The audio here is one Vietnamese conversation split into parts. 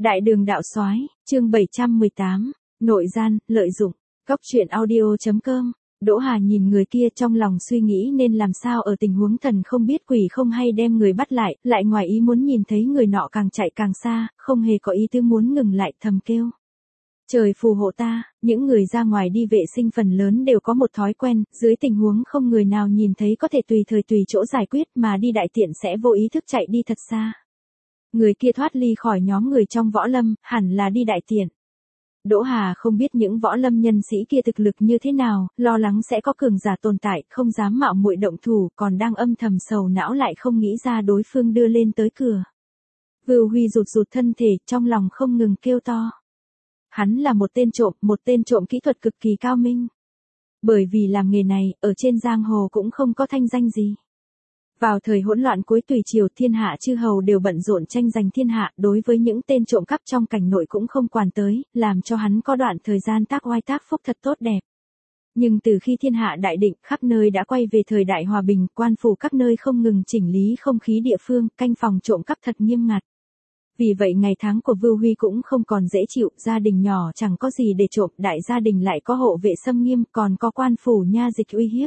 Đại đường đạo soái, chương 718, nội gian, lợi dụng. Góc truyện audio.com. Đỗ Hà nhìn người kia trong lòng suy nghĩ nên làm sao ở tình huống thần không biết quỷ không hay đem người bắt lại, lại ngoài ý muốn nhìn thấy người nọ càng chạy càng xa, không hề có ý tứ muốn ngừng lại, thầm kêu. Trời phù hộ ta, những người ra ngoài đi vệ sinh phần lớn đều có một thói quen, dưới tình huống không người nào nhìn thấy có thể tùy thời tùy chỗ giải quyết mà đi đại tiện sẽ vô ý thức chạy đi thật xa. Người kia thoát ly khỏi nhóm người trong võ lâm, hẳn là đi đại tiện. Đỗ Hà không biết những võ lâm nhân sĩ kia thực lực như thế nào, lo lắng sẽ có cường giả tồn tại, không dám mạo muội động thủ, còn đang âm thầm sầu não lại không nghĩ ra đối phương đưa lên tới cửa. Vưu Huy rụt rụt thân thể, trong lòng không ngừng kêu to. Hắn là một tên trộm kỹ thuật cực kỳ cao minh. Bởi vì làm nghề này, ở trên giang hồ cũng không có thanh danh gì. Vào thời hỗn loạn cuối tùy triều, thiên hạ chư hầu đều bận rộn tranh giành thiên hạ, đối với những tên trộm cắp trong cảnh nội cũng không quản tới, làm cho hắn có đoạn thời gian tác oai tác phúc thật tốt đẹp. Nhưng từ khi thiên hạ đại định, khắp nơi đã quay về thời đại hòa bình, quan phủ các nơi không ngừng chỉnh lý không khí địa phương, canh phòng trộm cắp thật nghiêm ngặt. Vì vậy ngày tháng của Vưu Huy cũng không còn dễ chịu, gia đình nhỏ chẳng có gì để trộm, đại gia đình lại có hộ vệ xâm nghiêm, còn có quan phủ nha dịch uy hiếp.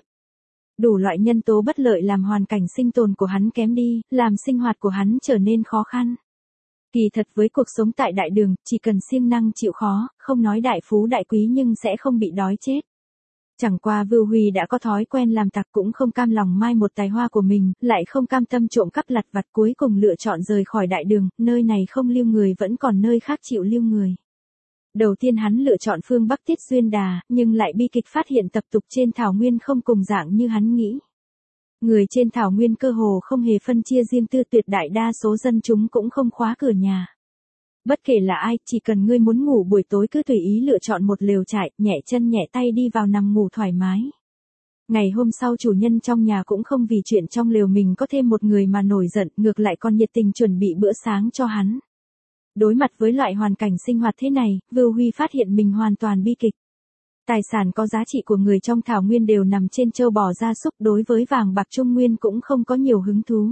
Đủ loại nhân tố bất lợi làm hoàn cảnh sinh tồn của hắn kém đi, làm sinh hoạt của hắn trở nên khó khăn. Kỳ thật với cuộc sống tại đại đường, chỉ cần siêng năng chịu khó, không nói đại phú đại quý nhưng sẽ không bị đói chết. Chẳng qua Vưu Huy đã có thói quen làm tặc, cũng không cam lòng mai một tài hoa của mình, lại không cam tâm trộm cắp lặt vặt, cuối cùng lựa chọn rời khỏi đại đường, nơi này không lưu người vẫn còn nơi khác chịu lưu người. Đầu tiên hắn lựa chọn phương Bắc Tiết Duyên Đà, nhưng lại bi kịch phát hiện tập tục trên thảo nguyên không cùng dạng như hắn nghĩ. Người trên thảo nguyên cơ hồ không hề phân chia riêng tư, tuyệt đại đa số dân chúng cũng không khóa cửa nhà. Bất kể là ai, chỉ cần ngươi muốn ngủ buổi tối cứ tùy ý lựa chọn một lều trại, nhẹ chân nhẹ tay đi vào nằm ngủ thoải mái. Ngày hôm sau chủ nhân trong nhà cũng không vì chuyện trong lều mình có thêm một người mà nổi giận, ngược lại còn nhiệt tình chuẩn bị bữa sáng cho hắn. Đối mặt với loại hoàn cảnh sinh hoạt thế này, Vưu Huy phát hiện mình hoàn toàn bi kịch. Tài sản có giá trị của người trong thảo nguyên đều nằm trên trâu bò gia súc, đối với vàng bạc trung nguyên cũng không có nhiều hứng thú.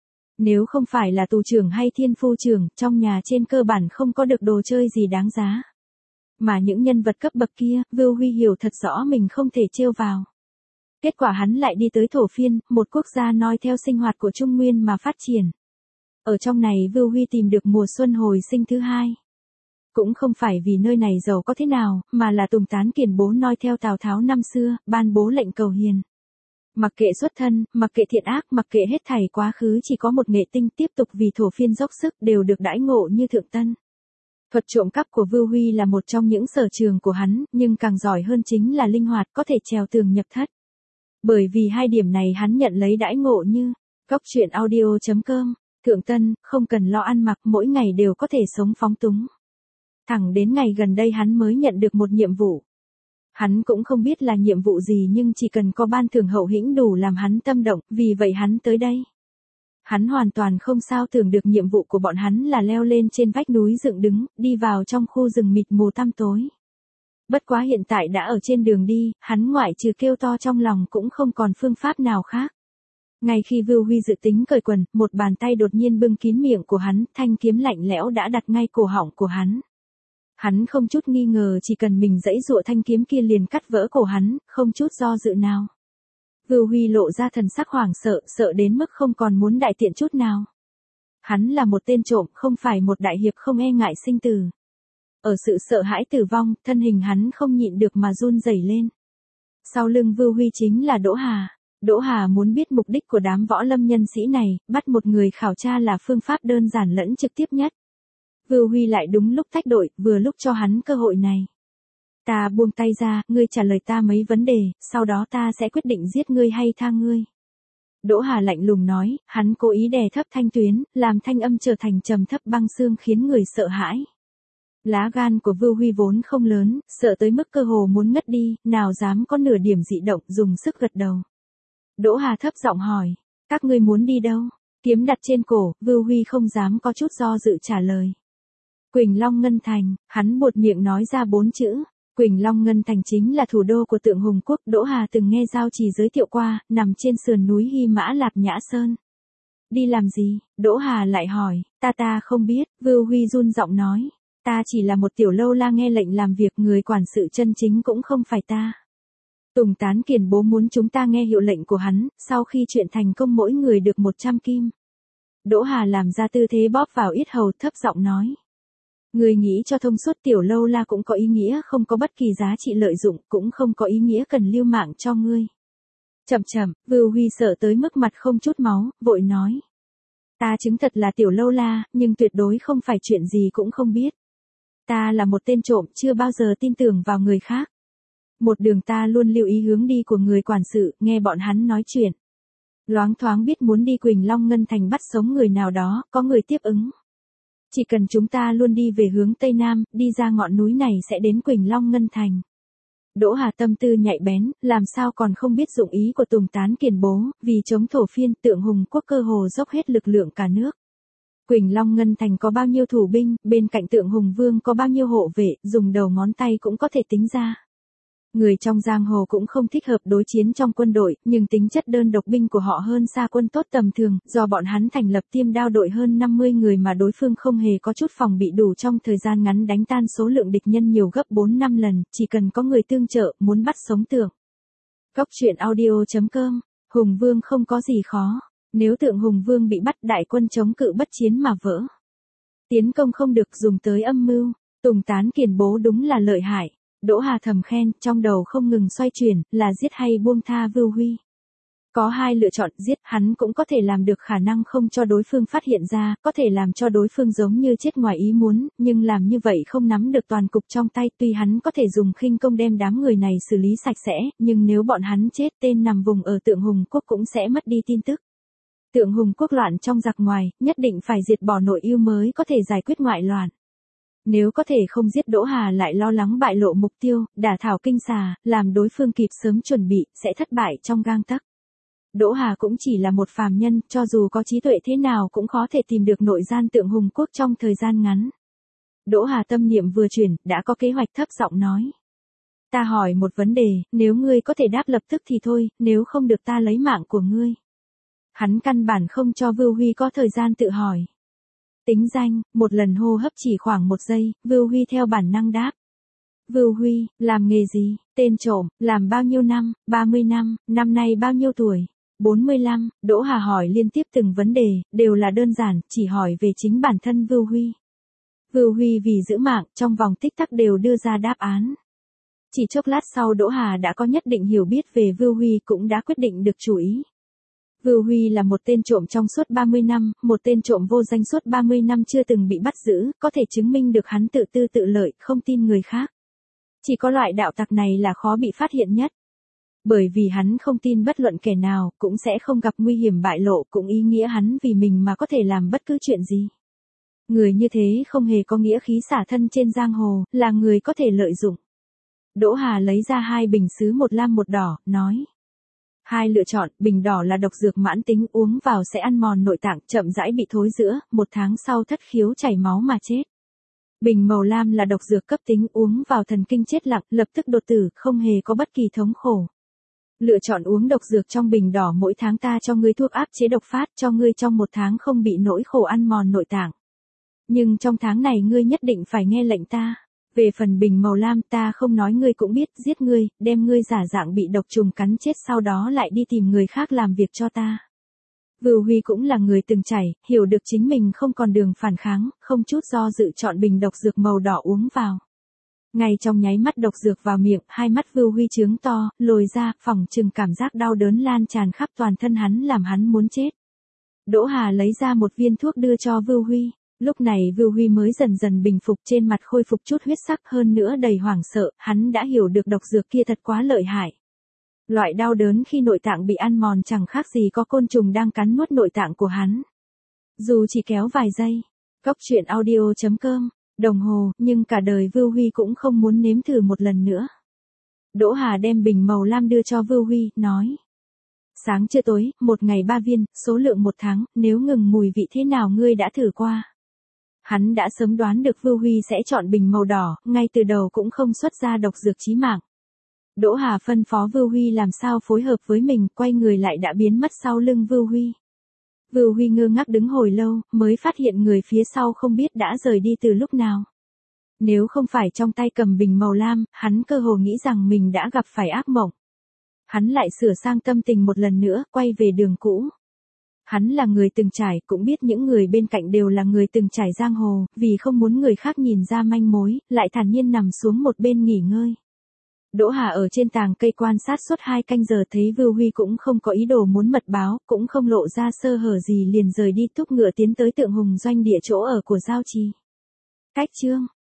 Nếu không phải là tù trưởng hay thiên phu trưởng, trong nhà trên cơ bản không có được đồ chơi gì đáng giá. Mà những nhân vật cấp bậc kia, Vưu Huy hiểu thật rõ mình không thể trêu vào. Kết quả hắn lại đi tới Thổ Phiên, một quốc gia noi theo sinh hoạt của Trung Nguyên mà phát triển. Ở trong này Vưu Huy tìm được mùa xuân hồi sinh thứ hai. Cũng không phải vì nơi này giàu có thế nào, mà là Tùng Tán Kiền bố noi theo Tào Tháo năm xưa, ban bố lệnh cầu hiền. Mặc kệ xuất thân, mặc kệ thiện ác, mặc kệ hết thảy quá khứ, chỉ có một nghệ tinh tiếp tục vì Thổ Phiên dốc sức, đều được đãi ngộ như thượng tân. Thuật trộm cắp của Vưu Huy là một trong những sở trường của hắn, nhưng càng giỏi hơn chính là linh hoạt, có thể trèo tường nhập thất. Bởi vì hai điểm này hắn nhận lấy đãi ngộ như Góc truyện audio.com. Thượng tân, không cần lo ăn mặc, mỗi ngày đều có thể sống phóng túng. Thẳng đến ngày gần đây hắn mới nhận được một nhiệm vụ. Hắn cũng không biết là nhiệm vụ gì nhưng chỉ cần có ban thưởng hậu hĩnh đủ làm hắn tâm động, vì vậy hắn tới đây. Hắn hoàn toàn không sao tưởng được nhiệm vụ của bọn hắn là leo lên trên vách núi dựng đứng, đi vào trong khu rừng mịt mù tăm tối. Bất quá hiện tại đã ở trên đường đi, hắn ngoại trừ kêu to trong lòng cũng không còn phương pháp nào khác. Ngay khi Vưu Huy dự tính cởi quần, một bàn tay đột nhiên bưng kín miệng của hắn, thanh kiếm lạnh lẽo đã đặt ngay cổ họng của hắn. Hắn không chút nghi ngờ chỉ cần mình giãy giụa thanh kiếm kia liền cắt vỡ cổ hắn, không chút do dự nào. Vưu Huy lộ ra thần sắc hoảng sợ, sợ đến mức không còn muốn đại tiện chút nào. Hắn là một tên trộm, không phải một đại hiệp không e ngại sinh tử. Ở sự sợ hãi tử vong, thân hình hắn không nhịn được mà run rẩy lên. Sau lưng Vưu Huy chính là Đỗ Hà. Đỗ Hà muốn biết mục đích của đám võ lâm nhân sĩ này, bắt một người khảo tra là phương pháp đơn giản lẫn trực tiếp nhất. Vưu Huy lại đúng lúc tách đội, vừa lúc cho hắn cơ hội này. Ta buông tay ra, ngươi trả lời ta mấy vấn đề, sau đó ta sẽ quyết định giết ngươi hay tha ngươi. Đỗ Hà lạnh lùng nói, hắn cố ý đè thấp thanh tuyến, làm thanh âm trở thành trầm thấp băng xương khiến người sợ hãi. Lá gan của Vưu Huy vốn không lớn, sợ tới mức cơ hồ muốn ngất đi, nào dám có nửa điểm dị động, dùng sức gật đầu. Đỗ Hà thấp giọng hỏi, các ngươi muốn đi đâu? Kiếm đặt trên cổ, Vưu Huy không dám có chút do dự trả lời. Quỳnh Long Ngân Thành, hắn buột miệng nói ra 4 chữ. Quỳnh Long Ngân Thành chính là thủ đô của Tượng Hùng Quốc, Đỗ Hà từng nghe Giao Trì giới thiệu qua, nằm trên sườn núi Hy Mã Lạp Nhã Sơn. Đi làm gì? Đỗ Hà lại hỏi, ta không biết, Vưu Huy run giọng nói. Ta chỉ là một tiểu lâu la nghe lệnh làm việc, người quản sự chân chính cũng không phải ta. Tùng Tán Kiền bố muốn chúng ta nghe hiệu lệnh của hắn, sau khi chuyện thành công mỗi người được 100 kim. Đỗ Hà làm ra tư thế bóp vào yết hầu, thấp giọng nói. Người nghĩ cho thông suốt, tiểu lâu la cũng có ý nghĩa không có bất kỳ giá trị lợi dụng, cũng không có ý nghĩa cần lưu mạng cho ngươi. Chậm, Vưu Huy sợ tới mức mặt không chút máu, vội nói. Ta chứng thật là tiểu lâu la, nhưng tuyệt đối không phải chuyện gì cũng không biết. Ta là một tên trộm, chưa bao giờ tin tưởng vào người khác. Một đường ta luôn lưu ý hướng đi của người quản sự, nghe bọn hắn nói chuyện. Loáng thoáng biết muốn đi Quỳnh Long Ngân Thành bắt sống người nào đó, có người tiếp ứng. Chỉ cần chúng ta luôn đi về hướng Tây Nam, đi ra ngọn núi này sẽ đến Quỳnh Long Ngân Thành. Đỗ Hà tâm tư nhạy bén, làm sao còn không biết dụng ý của Tùng Tán Kiền bố, vì chống thổ phiên, Tượng Hùng Quốc cơ hồ dốc hết lực lượng cả nước. Quỳnh Long Ngân Thành có bao nhiêu thủ binh, bên cạnh Tượng Hùng Vương có bao nhiêu hộ vệ, dùng đầu ngón tay cũng có thể tính ra. Người trong giang hồ cũng không thích hợp đối chiến trong quân đội, nhưng tính chất đơn độc binh của họ hơn xa quân tốt tầm thường, do bọn hắn thành lập Tiêm Đao đội hơn 50 người mà đối phương không hề có chút phòng bị, đủ trong thời gian ngắn đánh tan số lượng địch nhân nhiều gấp 4-5 lần, chỉ cần có người tương trợ, muốn bắt sống Tượng. Góc truyện audio.com, Hùng Vương không có gì khó, nếu Tượng Hùng Vương bị bắt, đại quân chống cự bất chiến mà vỡ. Tiến công không được, dùng tới âm mưu, Tùng Tán Kiền bố đúng là lợi hại. Đỗ Hà thầm khen, trong đầu không ngừng xoay chuyển, là giết hay buông tha Vưu Huy. Có hai lựa chọn, giết, hắn cũng có thể làm được khả năng không cho đối phương phát hiện ra, có thể làm cho đối phương giống như chết ngoài ý muốn, nhưng làm như vậy không nắm được toàn cục trong tay, tuy hắn có thể dùng khinh công đem đám người này xử lý sạch sẽ, nhưng nếu bọn hắn chết, tên nằm vùng ở Tượng Hùng Quốc cũng sẽ mất đi tin tức. Tượng Hùng Quốc loạn trong giặc ngoài, nhất định phải diệt bỏ nội ưu mới có thể giải quyết ngoại loạn. Nếu có thể không giết, Đỗ Hà lại lo lắng bại lộ mục tiêu, đả thảo kinh xà, làm đối phương kịp sớm chuẩn bị, sẽ thất bại trong gang tấc. Đỗ Hà cũng chỉ là một phàm nhân, cho dù có trí tuệ thế nào cũng khó thể tìm được nội gian Tượng Hùng Quốc trong thời gian ngắn. Đỗ Hà tâm niệm vừa chuyển, đã có kế hoạch, thấp giọng nói. Ta hỏi một vấn đề, nếu ngươi có thể đáp lập tức thì thôi, nếu không được ta lấy mạng của ngươi. Hắn căn bản không cho Vưu Huy có thời gian tự hỏi. Tính danh, một lần hô hấp chỉ khoảng 1 giây, Vưu Huy theo bản năng đáp. Vưu Huy, làm nghề gì? Tên trộm, làm bao nhiêu năm? 30 năm, năm nay bao nhiêu tuổi? 45, Đỗ Hà hỏi liên tiếp từng vấn đề, đều là đơn giản, chỉ hỏi về chính bản thân Vưu Huy. Vưu Huy vì giữ mạng, trong vòng tích tắc đều đưa ra đáp án. Chỉ chốc lát sau Đỗ Hà đã có nhất định hiểu biết về Vưu Huy, cũng đã quyết định được chủ ý. Vưu Huy là một tên trộm trong suốt 30 năm, một tên trộm vô danh suốt 30 năm chưa từng bị bắt giữ, có thể chứng minh được hắn tự tư tự lợi, không tin người khác. Chỉ có loại đạo tặc này là khó bị phát hiện nhất. Bởi vì hắn không tin bất luận kẻ nào, cũng sẽ không gặp nguy hiểm bại lộ, cũng ý nghĩa hắn vì mình mà có thể làm bất cứ chuyện gì. Người như thế không hề có nghĩa khí xả thân trên giang hồ, là người có thể lợi dụng. Đỗ Hà lấy ra 2 bình sứ, một lam một đỏ, nói. 2 lựa chọn, bình đỏ là độc dược mãn tính, uống vào sẽ ăn mòn nội tạng, chậm rãi bị thối rữa, 1 tháng sau thất khiếu chảy máu mà chết. Bình màu lam là độc dược cấp tính, uống vào thần kinh chết lặng, lập tức đột tử, không hề có bất kỳ thống khổ. Lựa chọn uống độc dược trong bình đỏ, mỗi tháng ta cho ngươi thuốc áp chế độc phát, cho ngươi trong 1 tháng không bị nỗi khổ ăn mòn nội tạng. Nhưng trong tháng này ngươi nhất định phải nghe lệnh ta. Về phần bình màu lam, ta không nói ngươi cũng biết, giết ngươi, đem ngươi giả dạng bị độc trùng cắn chết, sau đó lại đi tìm người khác làm việc cho ta. Vưu Huy cũng là người từng trải, hiểu được chính mình không còn đường phản kháng, không chút do dự chọn bình độc dược màu đỏ uống vào. Ngay trong nháy mắt độc dược vào miệng, 2 mắt Vưu Huy trướng to, lồi ra, phỏng chừng cảm giác đau đớn lan tràn khắp toàn thân hắn, làm hắn muốn chết. Đỗ Hà lấy ra 1 viên thuốc đưa cho Vưu Huy. Lúc này Vưu Huy mới dần dần bình phục, trên mặt khôi phục chút huyết sắc, hơn nữa đầy hoảng sợ, hắn đã hiểu được độc dược kia thật quá lợi hại. Loại đau đớn khi nội tạng bị ăn mòn chẳng khác gì có côn trùng đang cắn nuốt nội tạng của hắn. Dù chỉ kéo vài giây. Góc truyện audio.com, đồng hồ, nhưng cả đời Vưu Huy cũng không muốn nếm thử một lần nữa. Đỗ Hà đem bình màu lam đưa cho Vưu Huy, nói. Sáng trưa tối, 1 ngày 3 viên, số lượng 1 tháng, nếu ngừng mùi vị thế nào ngươi đã thử qua? Hắn đã sớm đoán được Vưu Huy sẽ chọn bình màu đỏ, ngay từ đầu cũng không xuất ra độc dược chí mạng. Đỗ Hà phân phó Vưu Huy làm sao phối hợp với mình, quay người lại đã biến mất sau lưng Vưu Huy. Vưu Huy ngơ ngác đứng hồi lâu, mới phát hiện người phía sau không biết đã rời đi từ lúc nào. Nếu không phải trong tay cầm bình màu lam, hắn cơ hồ nghĩ rằng mình đã gặp phải ác mộng. Hắn lại sửa sang tâm tình một lần nữa, quay về đường cũ. Hắn là người từng trải, cũng biết những người bên cạnh đều là người từng trải giang hồ, vì không muốn người khác nhìn ra manh mối, lại thản nhiên nằm xuống một bên nghỉ ngơi. Đỗ Hà ở trên tàng cây quan sát suốt 2 canh giờ, thấy Vưu Huy cũng không có ý đồ muốn mật báo, cũng không lộ ra sơ hở gì, liền rời đi thúc ngựa tiến tới Tượng Hùng doanh địa chỗ ở của Giao Trì. Cách chương